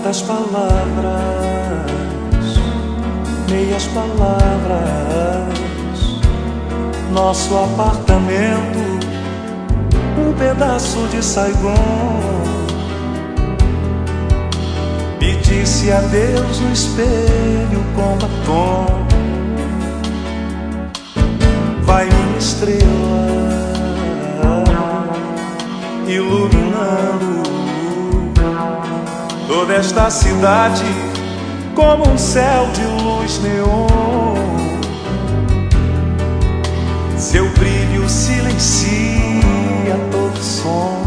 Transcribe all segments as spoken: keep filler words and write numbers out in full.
Tantas palavras, meias palavras. Nosso apartamento, um pedaço de Saigon. Me disse adeus no espelho com batom. Vai minha estrela, iluminando toda esta cidade como um céu de luz neon. Seu brilho silencia todo som.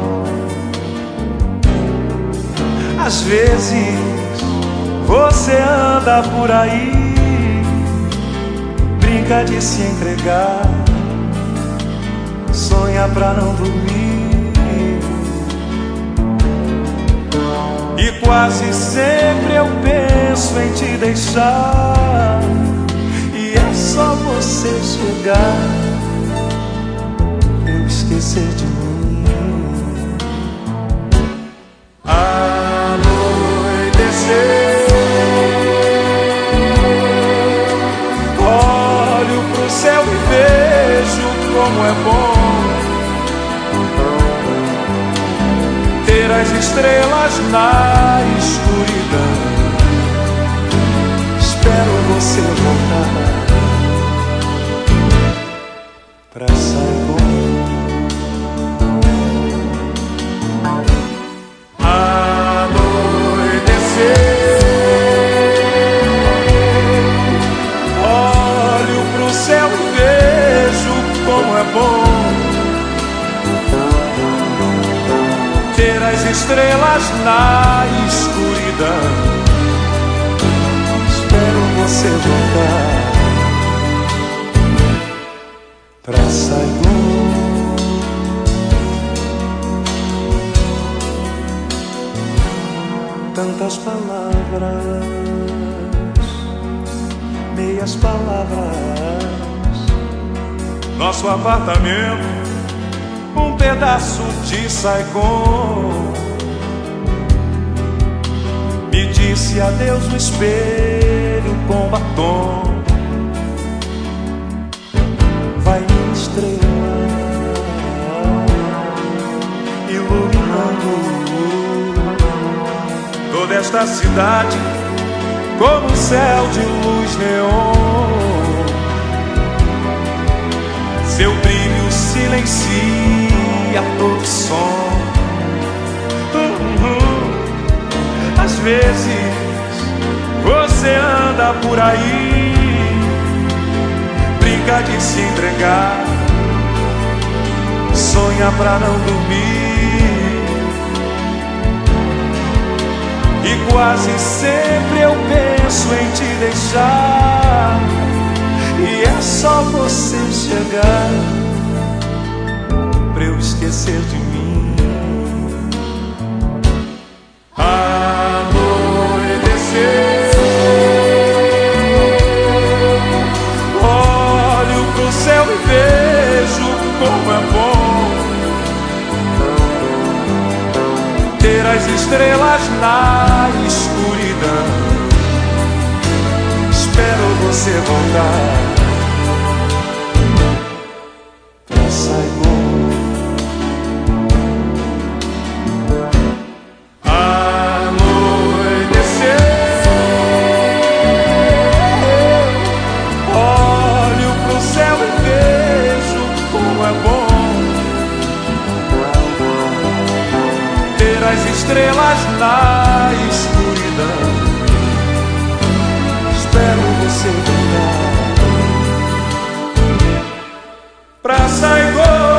Às vezes você anda por aí, brinca de se entregar, sonha pra não dormir. E quase sempre eu penso em te deixar, e é só você chegar pra eu esquecer de mim. Anoitecer, olho pro céu e vejo como é bom ter as estrelas na escuridão. Espero você voltar pra Saigon. Anoitecer, olho pro céu e vejo como é bom ter as estrelas na escuridão. Espero você voltar pra Saigon. Tantas palavras, meias palavras. Nosso apartamento, um pedaço de Saigon. Me disse adeus no espelho com batom. Vai minha estrela, iluminando toda esta cidade como um céu de luz neon. Seu brilho silencia todo som. Uhum. Às vezes você anda por aí, brinca de se entregar, sonha pra não dormir. E quase sempre eu penso em te deixar, e é só você chegar pra eu esquecer de mim. Anoitecer, olho pro céu e vejo como é bom ter as estrelas na escuridão. Espero você voltar pra Saigon. Anoitecer, olho pro céu e vejo como é bom ter as estrelas na escuridão. Espero você voltar pra Saigon.